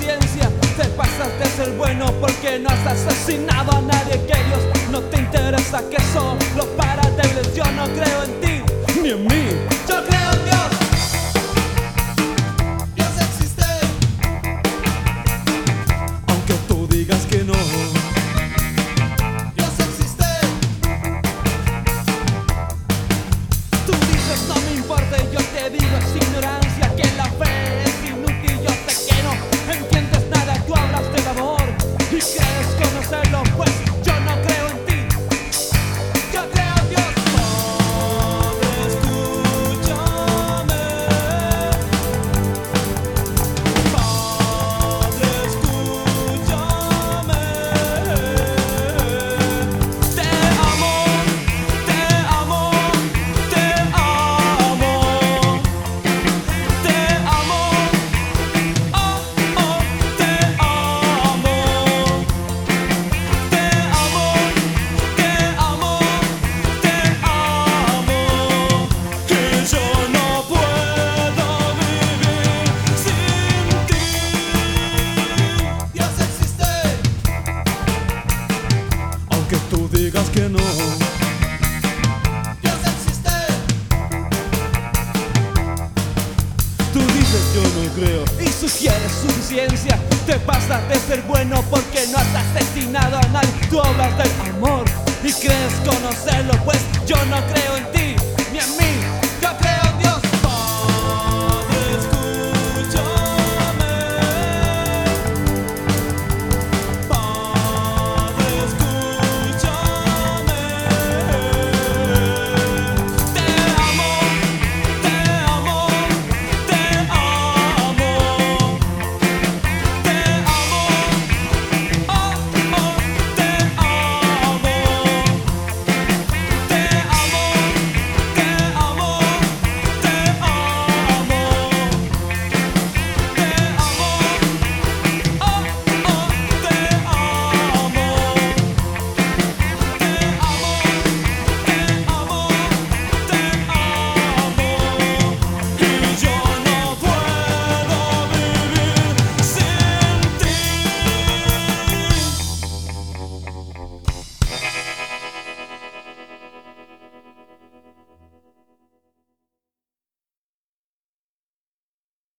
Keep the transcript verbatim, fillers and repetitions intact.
suficiencia. Te pasas de ser bueno porque no has asesinado a nadie. Que Dios no te interesa, que solo para débiles. Yo no creo en ti ni en mí, yo creo en Dios. Dios existe, Aunque tú digas que no. Dios existe, Tú dices no me importa y yo te digo es ignorancia, que la fe es inútil. Yo sé que no entiendes nada. Tú hablas del amor y crees conocerlo, pues yo no creo en ti, yo creo en Dios. Padre, escúchame. Padre, escúchame. Te amo, te amo, te amo, te amo, oh, oh, te amo, te amo, te amo, te amo, que yo no puedo vivir sin ti. Dios existe, Aunque tú digas que no. Dios existe, Tú dices yo no creo y sugieres suficiencia. Te pasas de ser bueno porque no has asesinado a nadie. Tú hablas del amor y crees conocerlo, pues yo no creo en ti ni en mí.